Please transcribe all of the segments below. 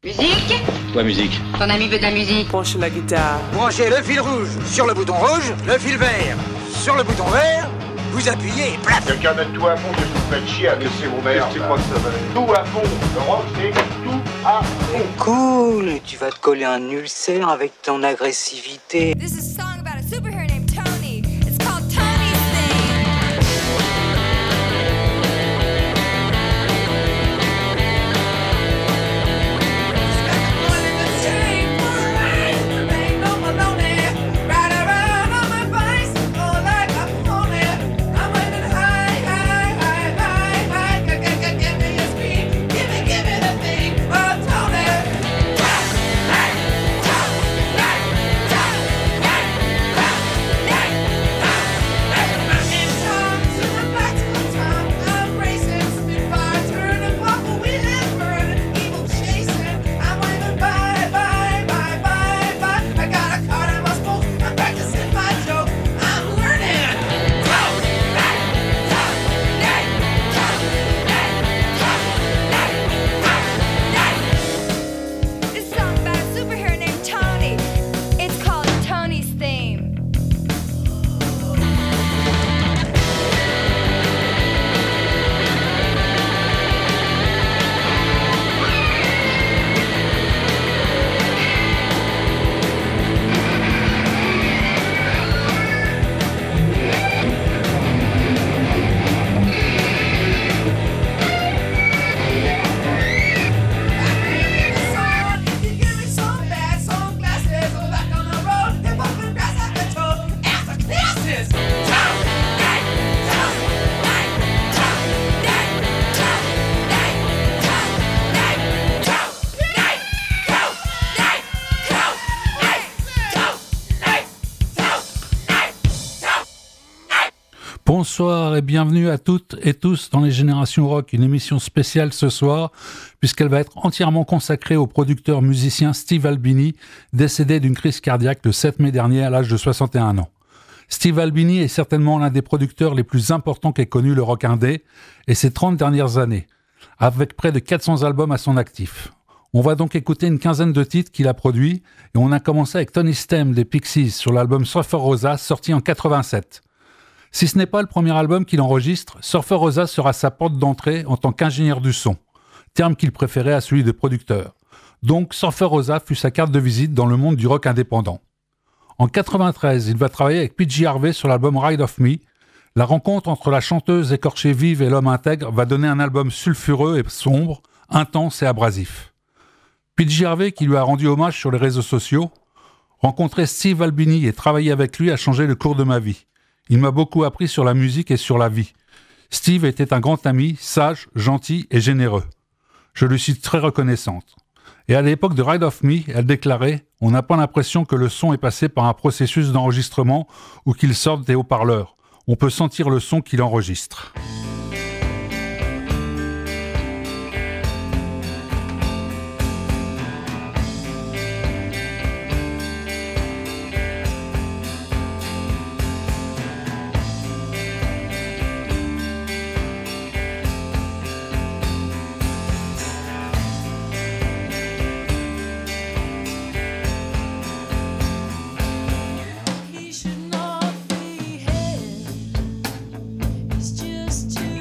Musique ? Ouais, musique. Ton ami veut de la musique. Branche la guitare. Branchez le fil rouge sur le bouton rouge, le fil vert sur le bouton vert, vous appuyez et plaf. Quelqu'un met tout à fond, que vous faites chier à laisser vos mères. Je crois que ça va aller. Tout à fond. Le rock, c'est tout à fond. Cool, tu vas te coller un ulcère avec ton agressivité. This is a song about a superhero named Tony. It's called Tony's Thing. Bonsoir et bienvenue à toutes et tous dans les Générations Rock, une émission spéciale ce soir, puisqu'elle va être entièrement consacrée au producteur musicien Steve Albini, décédé d'une crise cardiaque le 7 mai dernier à l'âge de 61 ans. Steve Albini est certainement l'un des producteurs les plus importants qu'ait connu le rock indé, et ces 30 dernières années, avec près de 400 albums à son actif. On va donc écouter une quinzaine de titres qu'il a produits, et on a commencé avec Tony's Theme des Pixies sur l'album Surfer Rosa, sorti en 87. Si ce n'est pas le premier album qu'il enregistre, Surfer Rosa sera sa porte d'entrée en tant qu'ingénieur du son, terme qu'il préférait à celui de producteur. Donc Surfer Rosa fut sa carte de visite dans le monde du rock indépendant. En 93, il va travailler avec PJ Harvey sur l'album Ride of Me. La rencontre entre la chanteuse écorchée vive et l'homme intègre va donner un album sulfureux et sombre, intense et abrasif. PJ Harvey, qui lui a rendu hommage sur les réseaux sociaux, rencontrer Steve Albini et travailler avec lui a changé le cours de ma vie. Il m'a beaucoup appris sur la musique et sur la vie. Steve était un grand ami, sage, gentil et généreux. Je lui suis très reconnaissante. Et à l'époque de Ride of Me, elle déclarait « On n'a pas l'impression que le son est passé par un processus d'enregistrement ou qu'il sorte des haut-parleurs. On peut sentir le son qu'il enregistre. » He should not be here. It's just too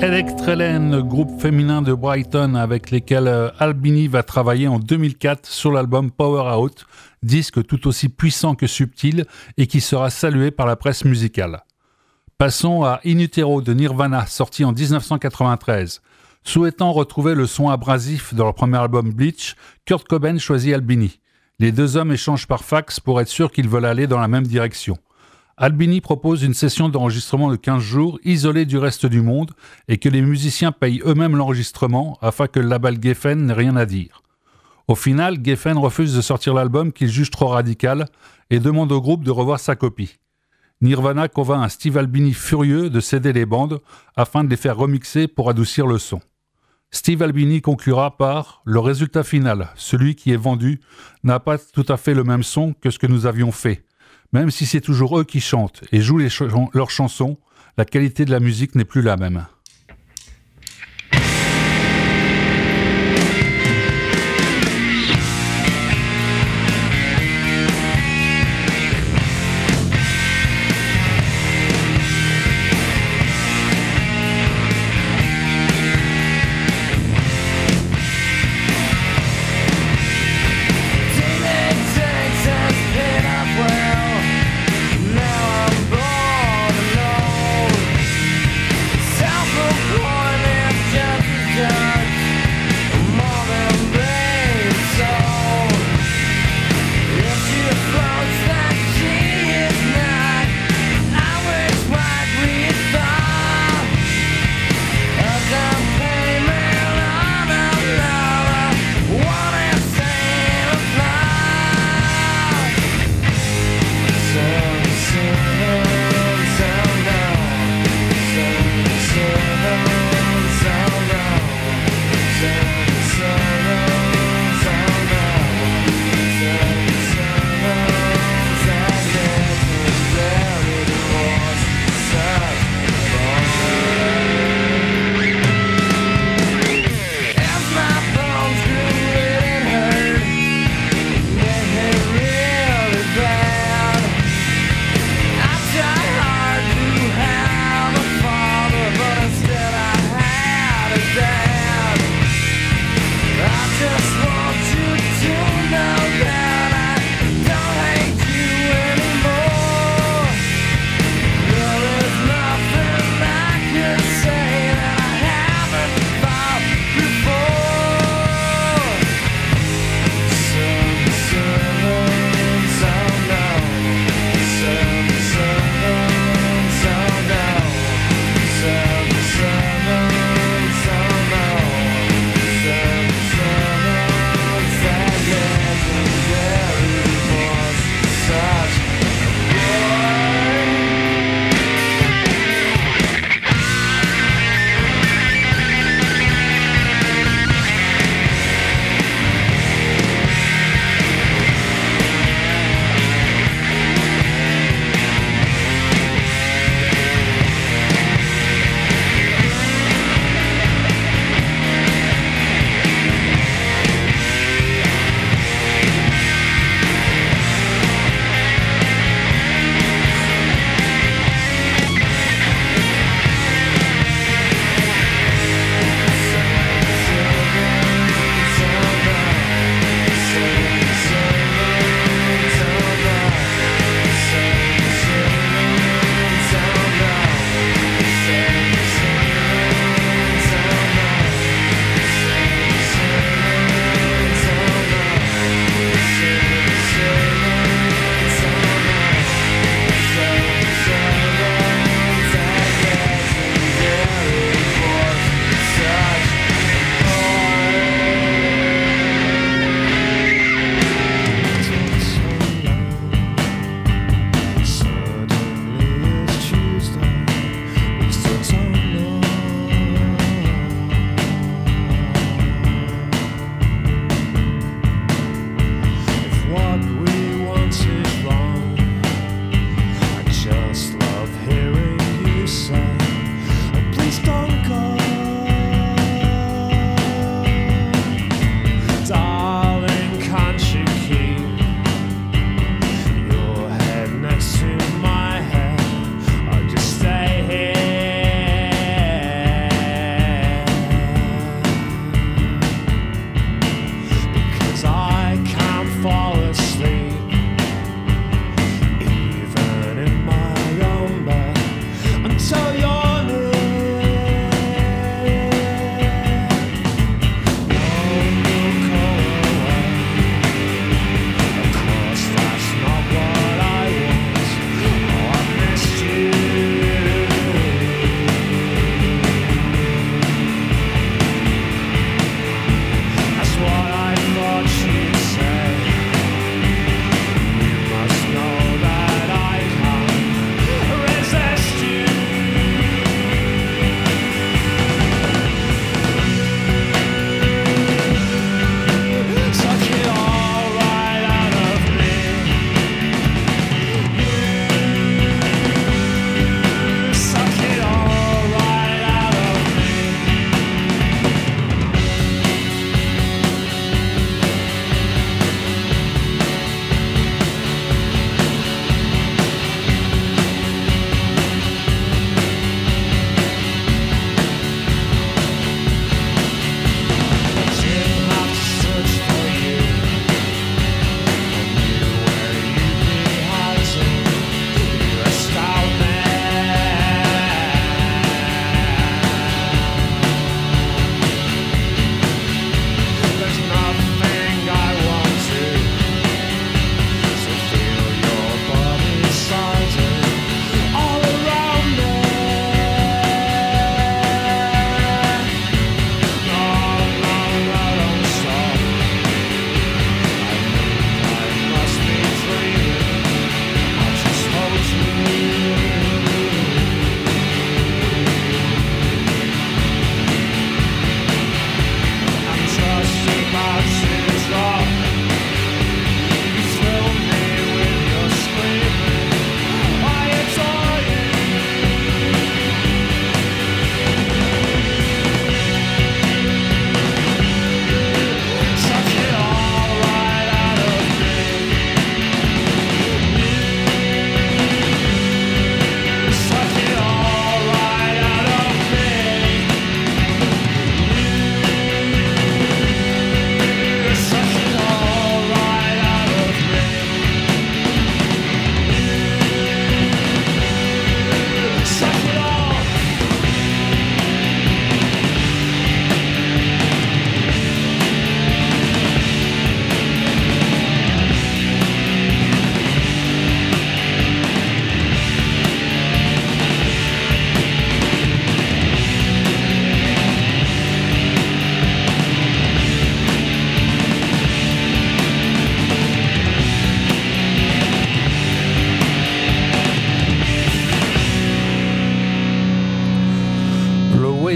Electrelen, groupe féminin de Brighton avec lesquels Albini va travailler en 2004 sur l'album Power Out, disque tout aussi puissant que subtil et qui sera salué par la presse musicale. Passons à In Utero de Nirvana, sorti en 1993. Souhaitant retrouver le son abrasif de leur premier album Bleach, Kurt Cobain choisit Albini. Les deux hommes échangent par fax pour être sûrs qu'ils veulent aller dans la même direction. Albini propose une session d'enregistrement de 15 jours, isolée du reste du monde, et que les musiciens payent eux-mêmes l'enregistrement afin que le label Geffen n'ait rien à dire. Au final, Geffen refuse de sortir l'album qu'il juge trop radical et demande au groupe de revoir sa copie. Nirvana convainc un Steve Albini furieux de céder les bandes afin de les faire remixer pour adoucir le son. Steve Albini conclura par « Le résultat final, celui qui est vendu, n'a pas tout à fait le même son que ce que nous avions fait. Même si c'est toujours eux qui chantent et jouent leurs chansons, la qualité de la musique n'est plus la même. » Self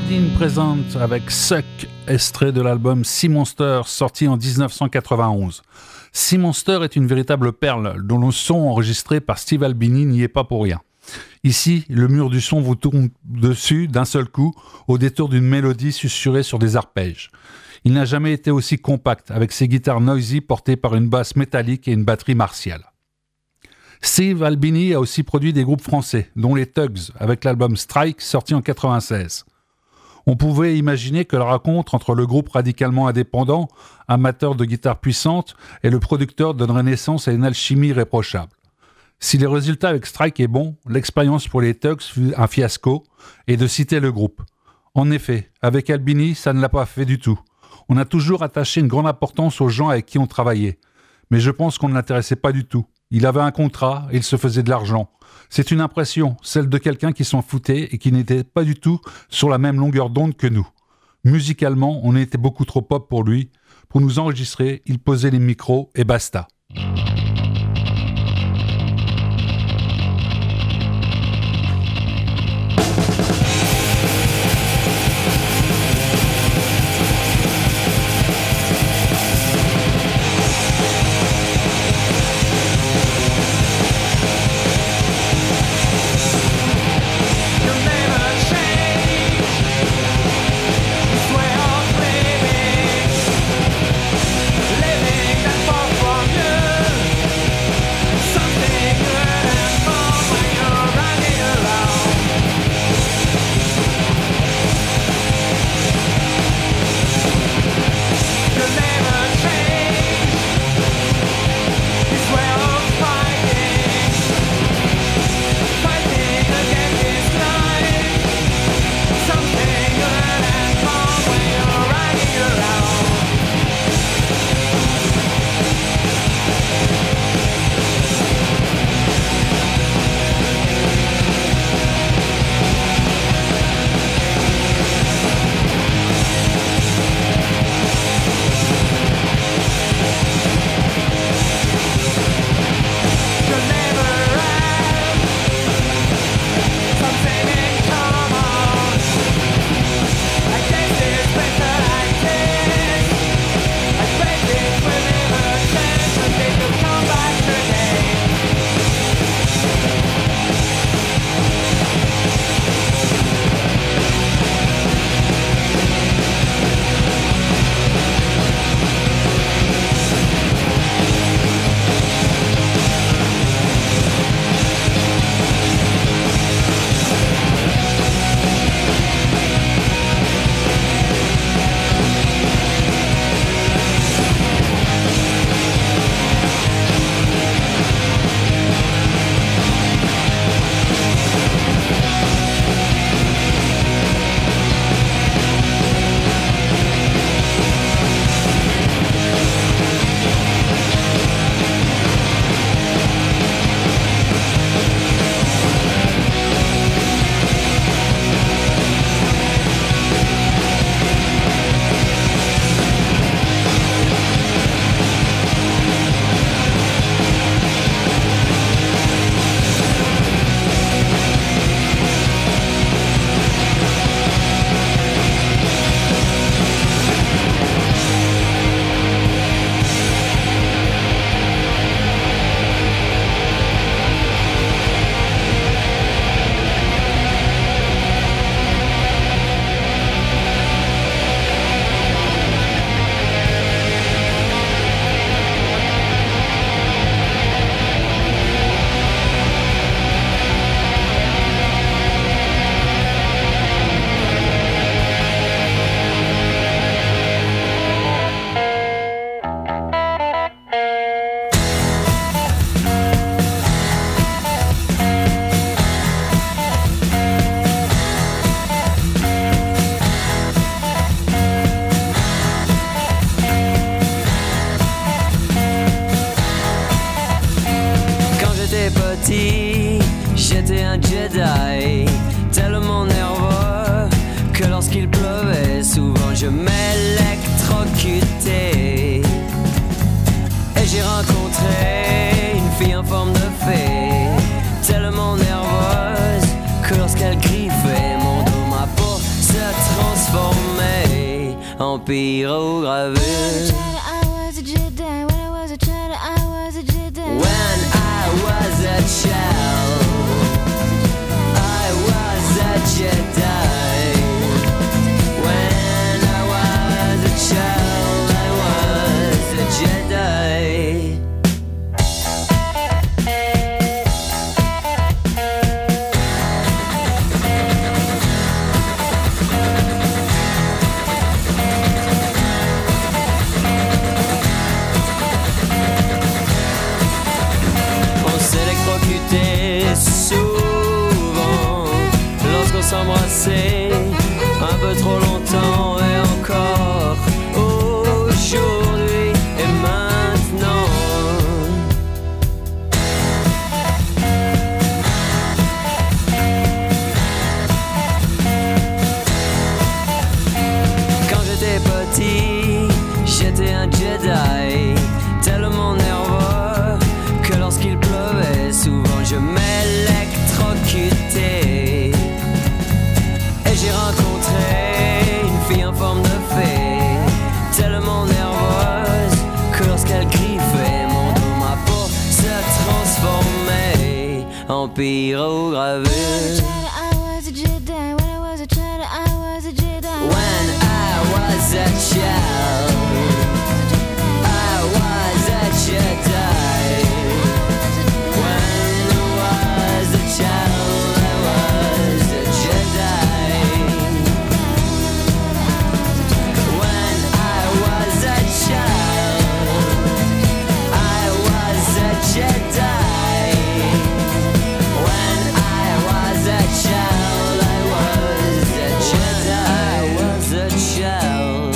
Aladdin présente avec Suck, extrait de l'album Sea Monster sorti en 1991. Sea Monster est une véritable perle dont le son enregistré par Steve Albini n'y est pas pour rien. Ici, le mur du son vous tourne dessus d'un seul coup au détour d'une mélodie susurrée sur des arpèges. Il n'a jamais été aussi compact avec ses guitares noisy portées par une basse métallique et une batterie martiale. Steve Albini a aussi produit des groupes français, dont les Tugs, avec l'album Strike sorti en 1996. On pouvait imaginer que la rencontre entre le groupe radicalement indépendant, amateur de guitares puissantes, et le producteur donnerait naissance à une alchimie irréprochable. Si le résultat avec Strike est bon, l'expérience pour les Tugs fut un fiasco, et de citer le groupe. En effet, avec Albini, ça ne l'a pas fait du tout. On a toujours attaché une grande importance aux gens avec qui on travaillait. Mais je pense qu'on ne l'intéressait pas du tout. Il avait un contrat et il se faisait de l'argent. C'est une impression, celle de quelqu'un qui s'en foutait et qui n'était pas du tout sur la même longueur d'onde que nous. Musicalement, on était beaucoup trop pop pour lui. Pour nous enregistrer, il posait les micros et basta. J'étais un Jedi, tellement nerveux que lorsqu'il pleuvait, souvent je m'électrocutais. Et j'ai rencontré une fille en forme de fée, tellement nerveuse que lorsqu'elle griffait mon dos, ma peau se trompait. en pyrogravure. I was a Jedi. When I was a child, I was a Jedi. When I was a child, I was a Jedi. When I was a child, I was a Jedi. Souvent, lorsqu'on s'embrassait un peu trop longtemps et encore aujourd'hui et maintenant. Quand j'étais petit, j'étais un Jedi, tellement nerveux que lorsqu'il pleuvait, souvent je m'électrocutais. Et j'ai rencontré une fille en forme de fée, tellement nerveuse que lorsqu'elle griffait mon dos, ma peau se transformait en pyrogravure. When I was a child, I was a Jedi. When I was a child, I was a Jedi. When I was a child, I was a Jedi. When I was a child, I was a Jedi. I was a child,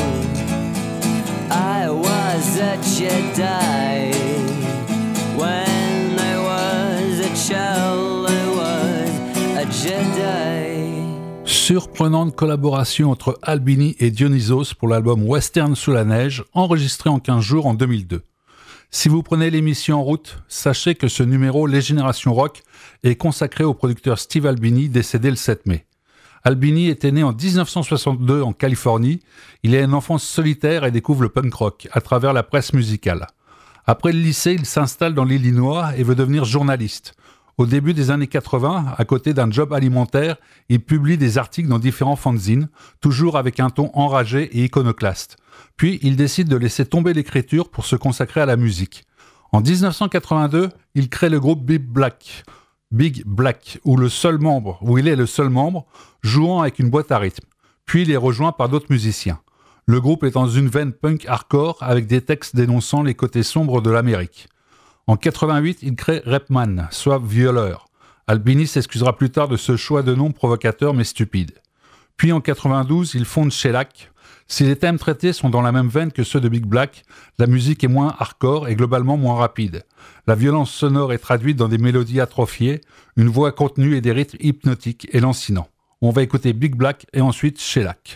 I was a Jedi. When I was a child, I was a Jedi. Surprenante collaboration entre Albini et Dionysos pour l'album Western sous la neige, enregistré en 15 jours en 2002. Si vous prenez l'émission en route, sachez que ce numéro Les Générations Rock est consacré au producteur Steve Albini, décédé le 7 mai. Albini était né en 1962 en Californie. Il est un enfant solitaire et découvre le punk rock à travers la presse musicale. Après le lycée, il s'installe dans l'Illinois et veut devenir journaliste. Au début des années 80, à côté d'un job alimentaire, il publie des articles dans différents fanzines, toujours avec un ton enragé et iconoclaste. Puis, il décide de laisser tomber l'écriture pour se consacrer à la musique. En 1982, il crée le groupe Big Black, où il est le seul membre, jouant avec une boîte à rythme. Puis, il est rejoint par d'autres musiciens. Le groupe est dans une veine punk hardcore avec des textes dénonçant les côtés sombres de l'Amérique. En 88, il crée Rapman, soit violeur. Albini s'excusera plus tard de ce choix de nom provocateur mais stupide. Puis en 92, il fonde Shellac. Si les thèmes traités sont dans la même veine que ceux de Big Black, la musique est moins hardcore et globalement moins rapide. La violence sonore est traduite dans des mélodies atrophiées, une voix contenue et des rythmes hypnotiques et lancinants. On va écouter Big Black et ensuite Shellac.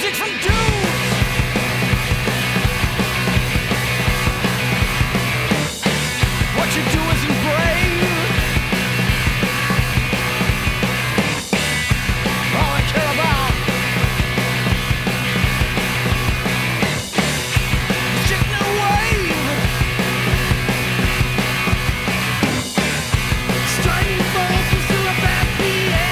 magic from doom. What you do isn't brave. All I care about is just no wave. Striking bolts is still a bad PA.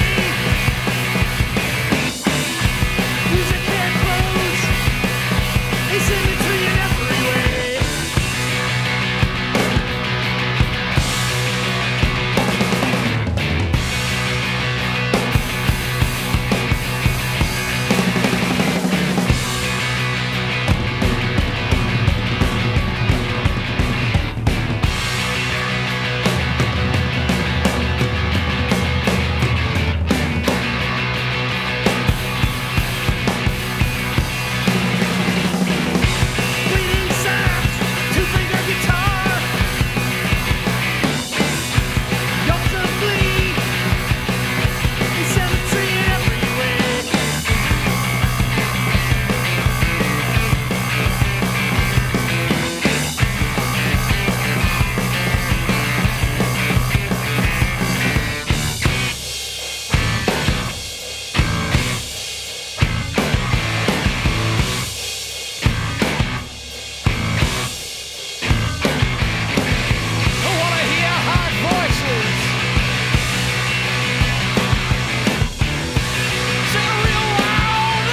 Music can't close. They send it to you in every way. Bleeding sax, two-finger guitar. Yours to bleed. They send it to you every way. I wanna hear hard voices. Sing real loud.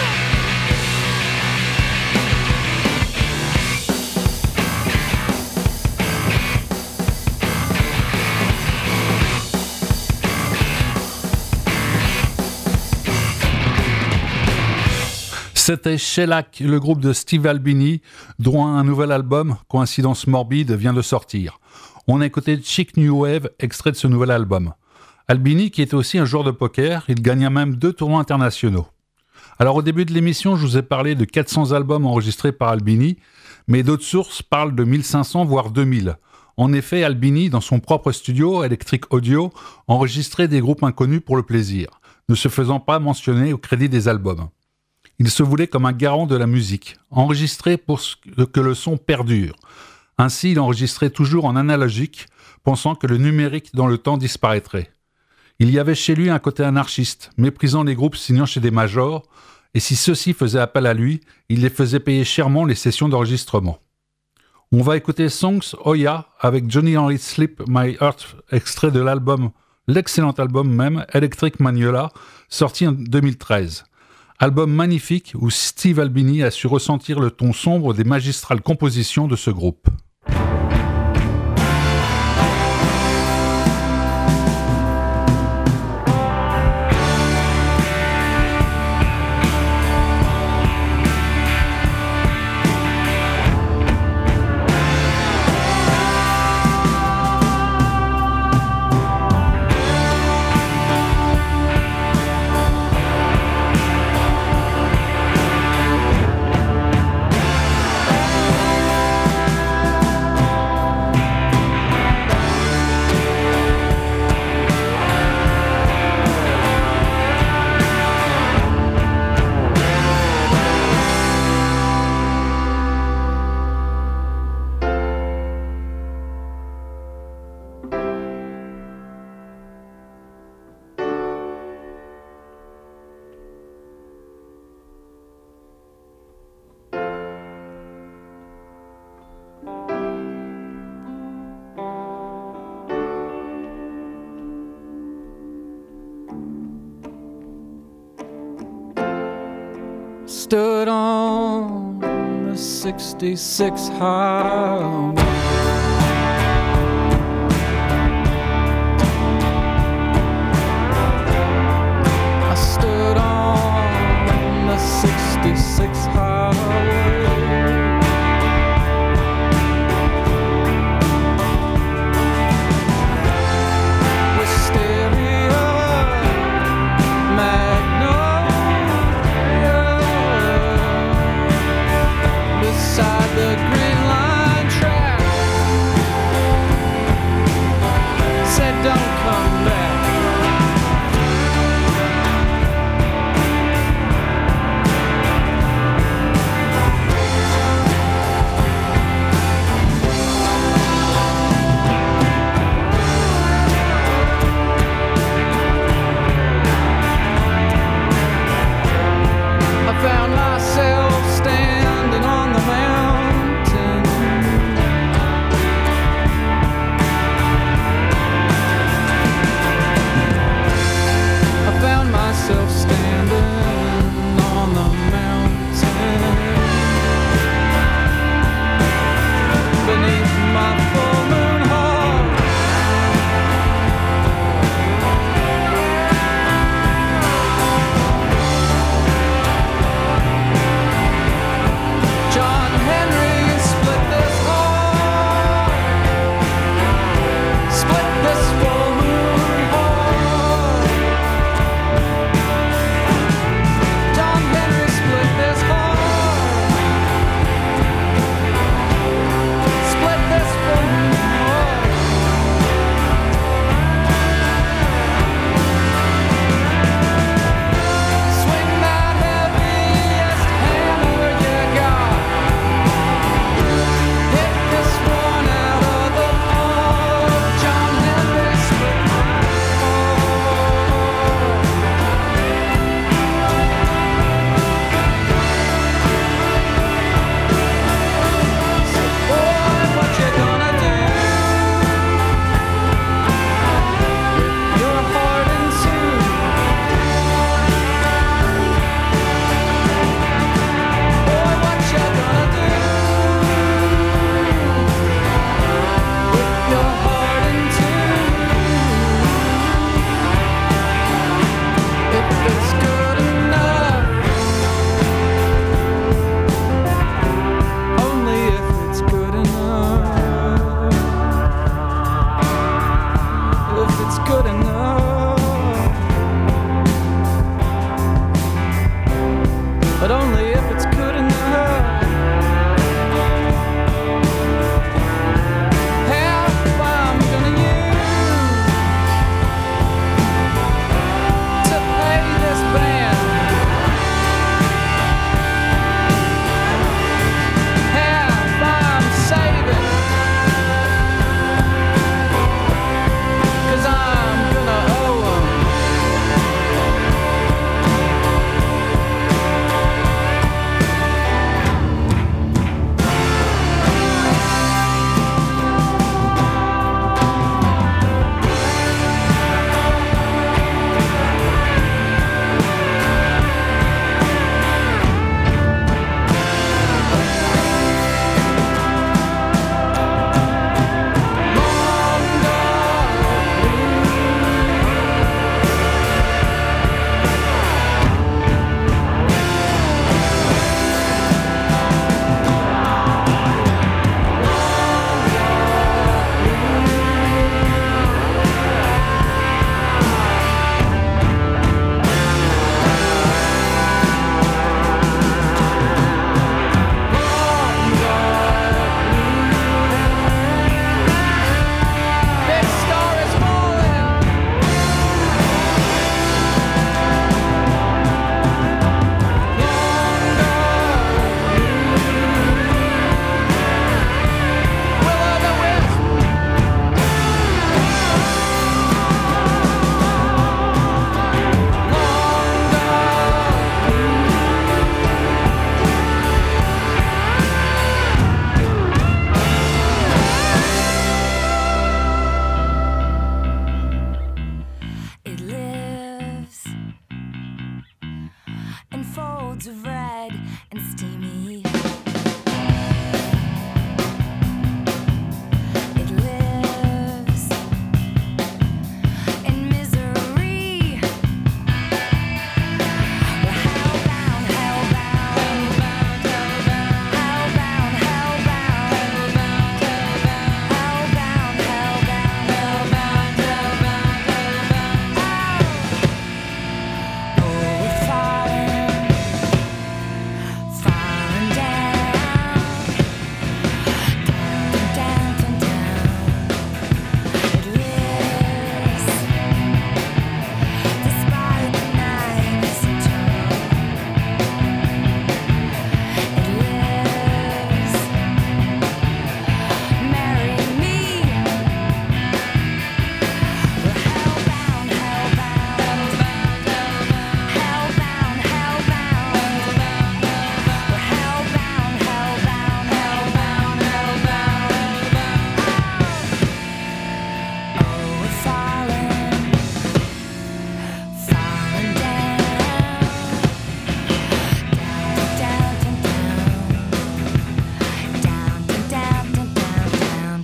C'était Shellac, le groupe de Steve Albini, dont un nouvel album, Coïncidence morbide, vient de sortir. On a écouté Chic New Wave, extrait de ce nouvel album. Albini, qui était aussi un joueur de poker, il gagna même 2 tournois internationaux. Alors au début de l'émission, je vous ai parlé de 400 albums enregistrés par Albini, mais d'autres sources parlent de 1500 voire 2000. En effet, Albini, dans son propre studio, Electric Audio, enregistrait des groupes inconnus pour le plaisir, ne se faisant pas mentionner au crédit des albums. Il se voulait comme un garant de la musique, enregistré pour que le son perdure. Ainsi, il enregistrait toujours en analogique, pensant que le numérique dans le temps disparaîtrait. Il y avait chez lui un côté anarchiste, méprisant les groupes signant chez des majors, et si ceux-ci faisaient appel à lui, il les faisait payer chèrement les sessions d'enregistrement. On va écouter Songs Oya avec Johnny Henry Slip My Heart, extrait de l'album, l'excellent album même, Electric Magnolia, sorti en 2013. Album magnifique où Steve Albini a su ressentir le ton sombre des magistrales compositions de ce groupe. Stood on the 66 highway. I stood on the 66 highway. Wisteria, Magnolia, beside the Green Line track.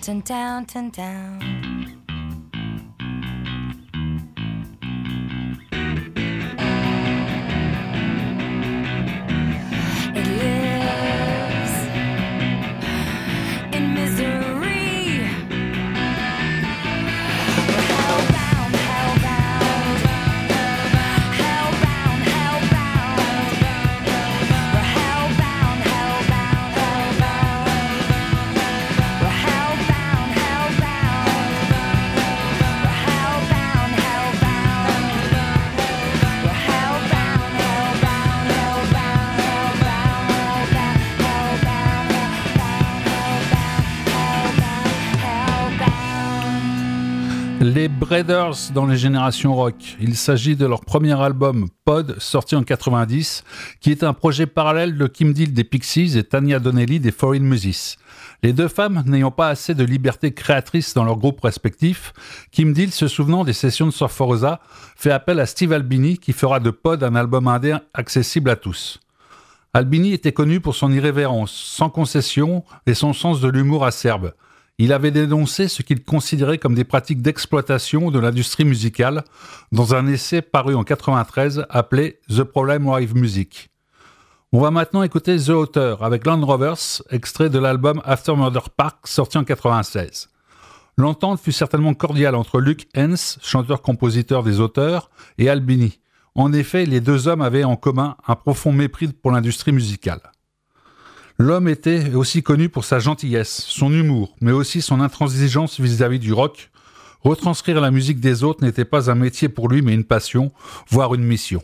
Downton, Downton, Down. It lives in misery. We're hellbound, hellbound, hellbound, hellbound. We're hellbound, hellbound, hellbound. We're hellbound, hellbound. We're hellbound, hellbound. We're hellbound, hellbound, Les Breeders dans les générations rock. Il s'agit de leur premier album Pod, sorti en 90, qui est un projet parallèle de Kim Deal des Pixies et Tanya Donnelly des Foreign Music. Les deux femmes n'ayant pas assez de liberté créatrice dans leurs groupes respectifs, Kim Deal, se souvenant des sessions de Surfrosa, fait appel à Steve Albini qui fera de Pod un album indé accessible à tous. Albini était connu pour son irrévérence, sans concession et son sens de l'humour acerbe. Il avait dénoncé ce qu'il considérait comme des pratiques d'exploitation de l'industrie musicale dans un essai paru en 1993 appelé The Problem Live Music. On va maintenant écouter The Author avec Land Rovers, extrait de l'album After Murder Park sorti en 1996. L'entente fut certainement cordiale entre Luke Hens, chanteur-compositeur des Auteurs, et Albini. En effet, les deux hommes avaient en commun un profond mépris pour l'industrie musicale. L'homme était aussi connu pour sa gentillesse, son humour, mais aussi son intransigeance vis-à-vis du rock. Retranscrire la musique des autres n'était pas un métier pour lui, mais une passion, voire une mission.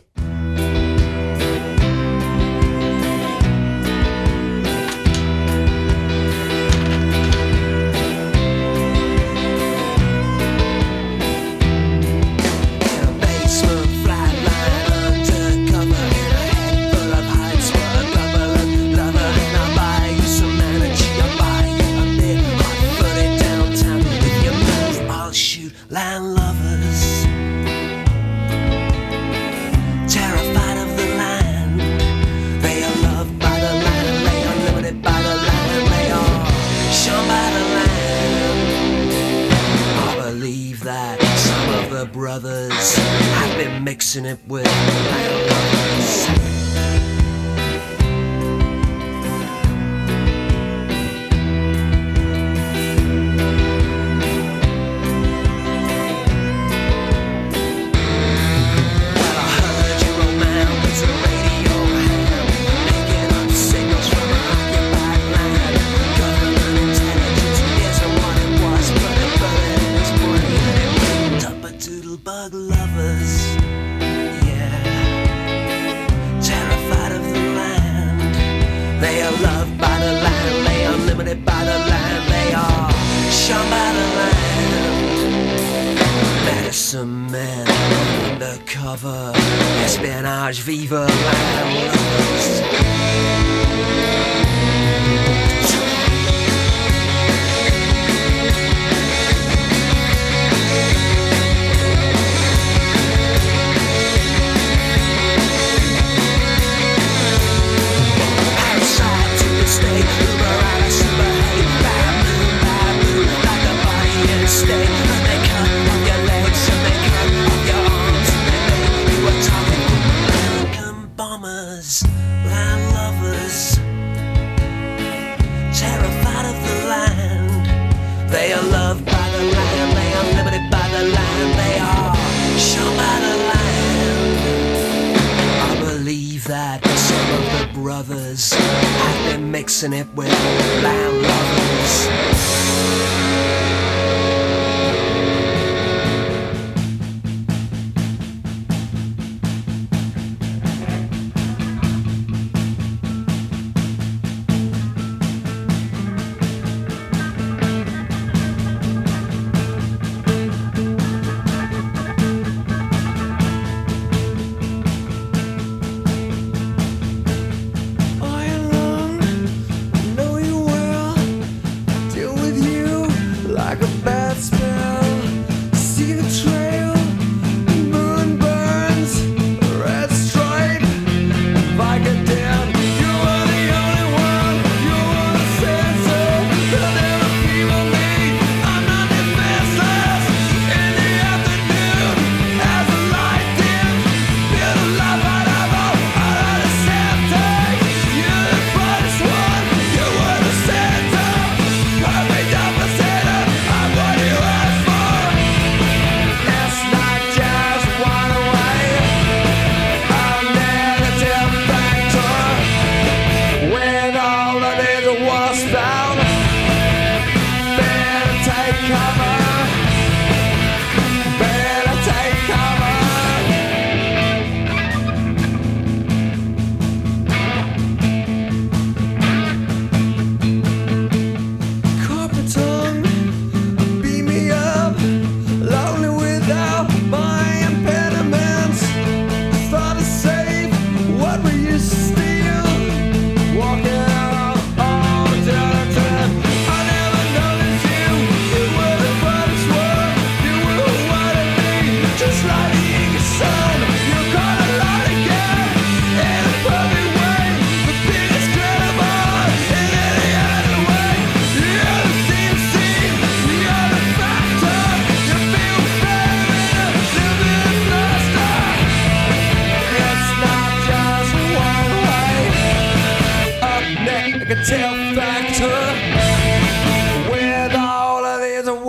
Land lovers, terrified of the land. They are loved by the land, they are limited by the land, they are shunned by the land. I believe that some of the brothers have been mixing it with land lovers. Bug lovers, yeah, terrified of the land. They are loved by the land, they are limited by the land, they are shunned by the land. Medicine men, undercover, espionage, viva land lovers. Land lovers, terrified of the land. They are loved by the land, they are limited by the land, they are shunned by the land. I believe that some of the brothers have been mixing it with land lovers. Know you well, deal with you.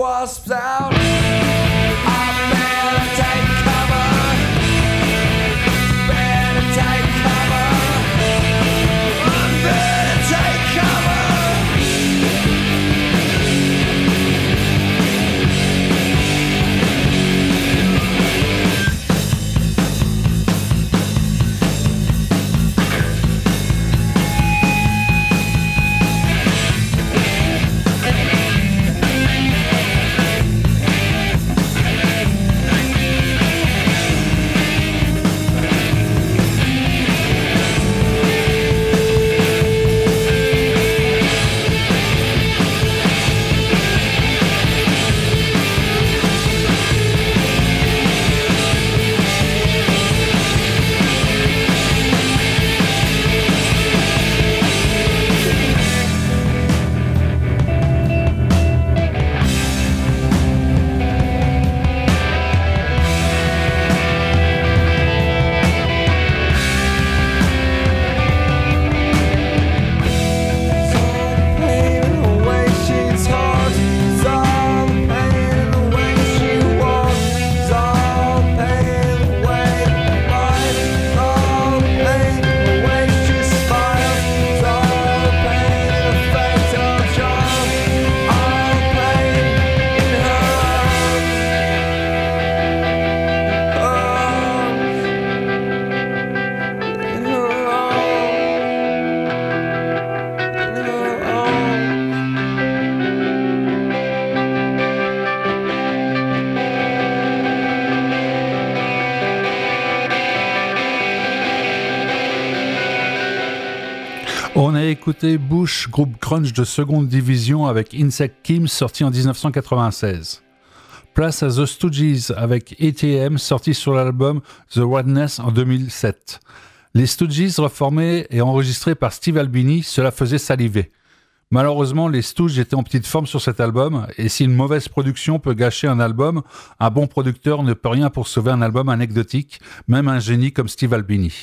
wasps out. I better take cover. Better take cover. I better take cover. On a écouté Bush, groupe grunge de seconde division avec Insect Kim, sorti en 1996. Place à The Stooges avec ATM, sorti sur l'album The Wildness en 2007. Les Stooges reformés et enregistrés par Steve Albini, cela faisait saliver. Malheureusement, les Stooges étaient en petite forme sur cet album, et si une mauvaise production peut gâcher un album, un bon producteur ne peut rien pour sauver un album anecdotique, même un génie comme Steve Albini.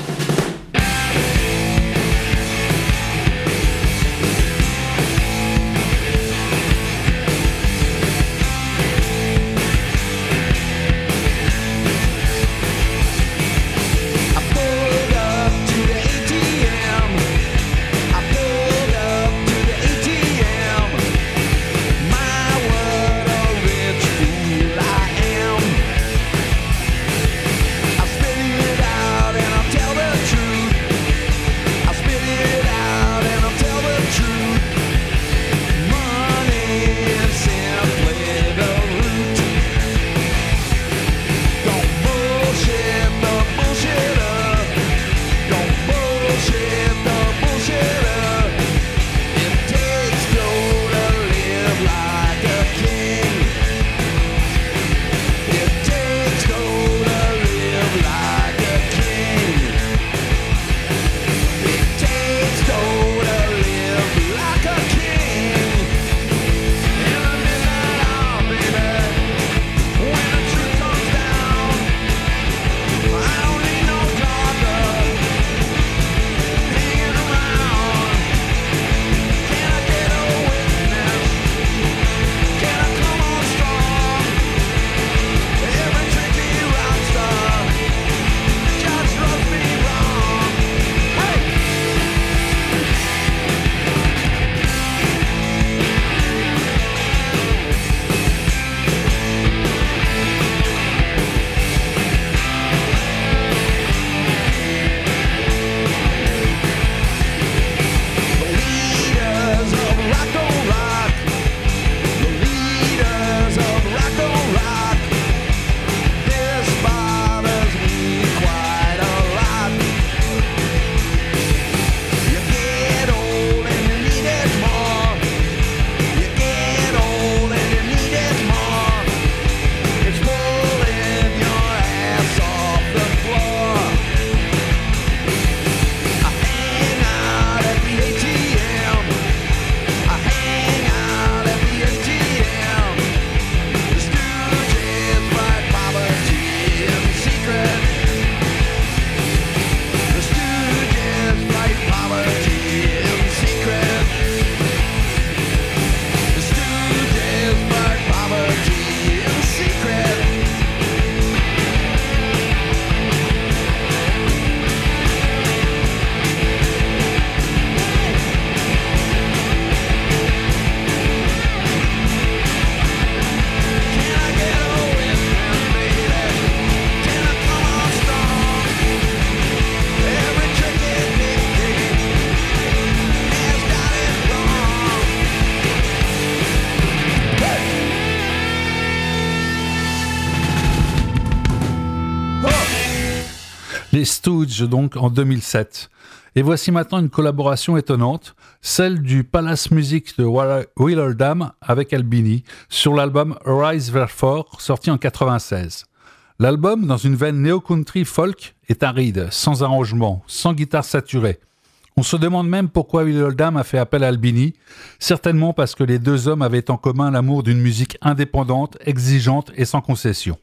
Tell the truth. les Stooges donc en 2007. Et voici maintenant une collaboration étonnante, celle du Palace Music de Will Oldham avec Albini sur l'album Rise Therefore, sorti en 96. L'album, dans une veine néo-country folk, est aride, sans arrangement, sans guitare saturée. On se demande même pourquoi Will Oldham a fait appel à Albini, certainement parce que les deux hommes avaient en commun l'amour d'une musique indépendante, exigeante et sans concession.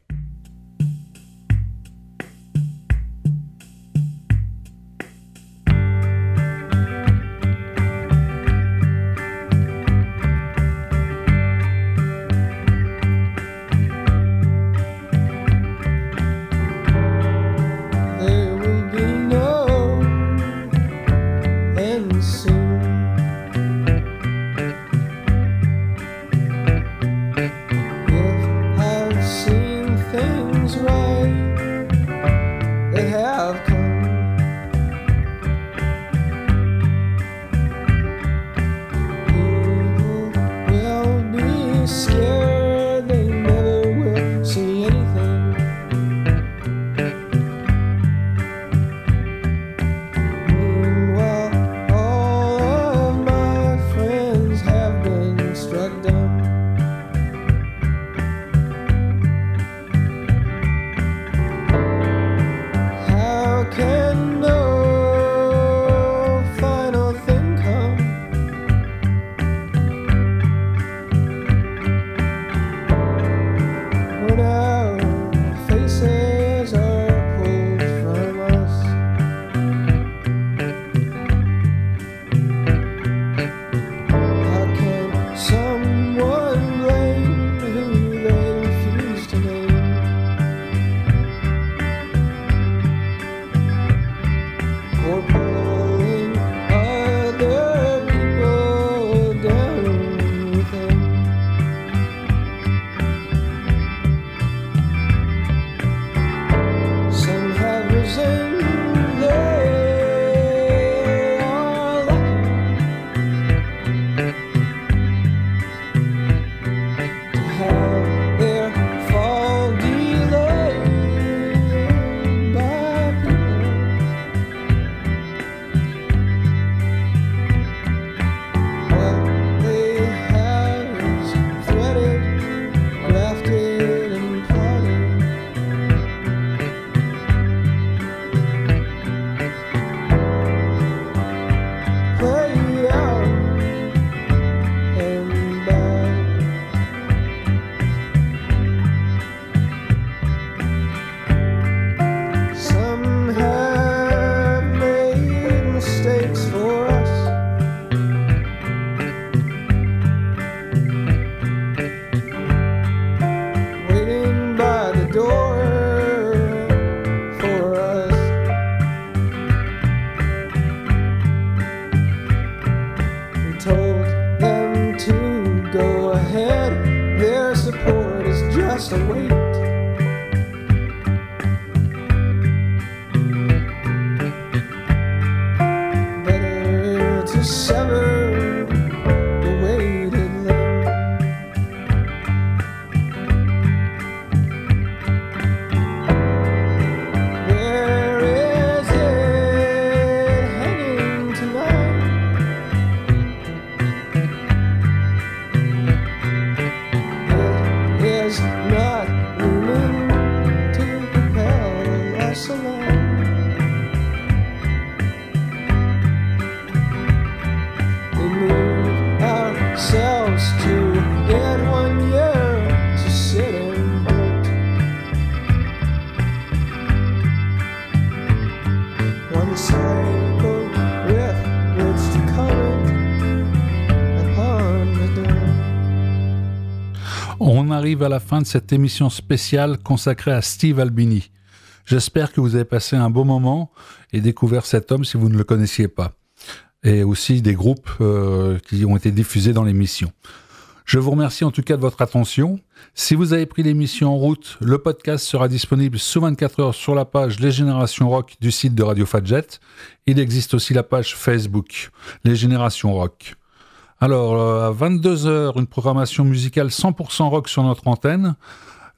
On arrive à la fin de cette émission spéciale consacrée à Steve Albini. J'espère que vous avez passé un beau moment et découvert cet homme si vous ne le connaissiez pas. Et aussi des groupes qui ont été diffusés dans l'émission. Je vous remercie en tout cas de votre attention. Si vous avez pris l'émission en route, le podcast sera disponible sous 24 heures sur la page Les Générations Rock du site de Radio Fadjet. Il existe aussi la page Facebook Les Générations Rock. Alors, à 22h, une programmation musicale 100% rock sur notre antenne.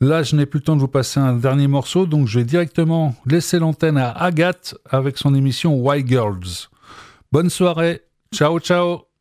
Là, je n'ai plus le temps de vous passer un dernier morceau, donc je vais directement laisser l'antenne à Agathe avec son émission Why Girls. Bonne soirée, ciao ciao.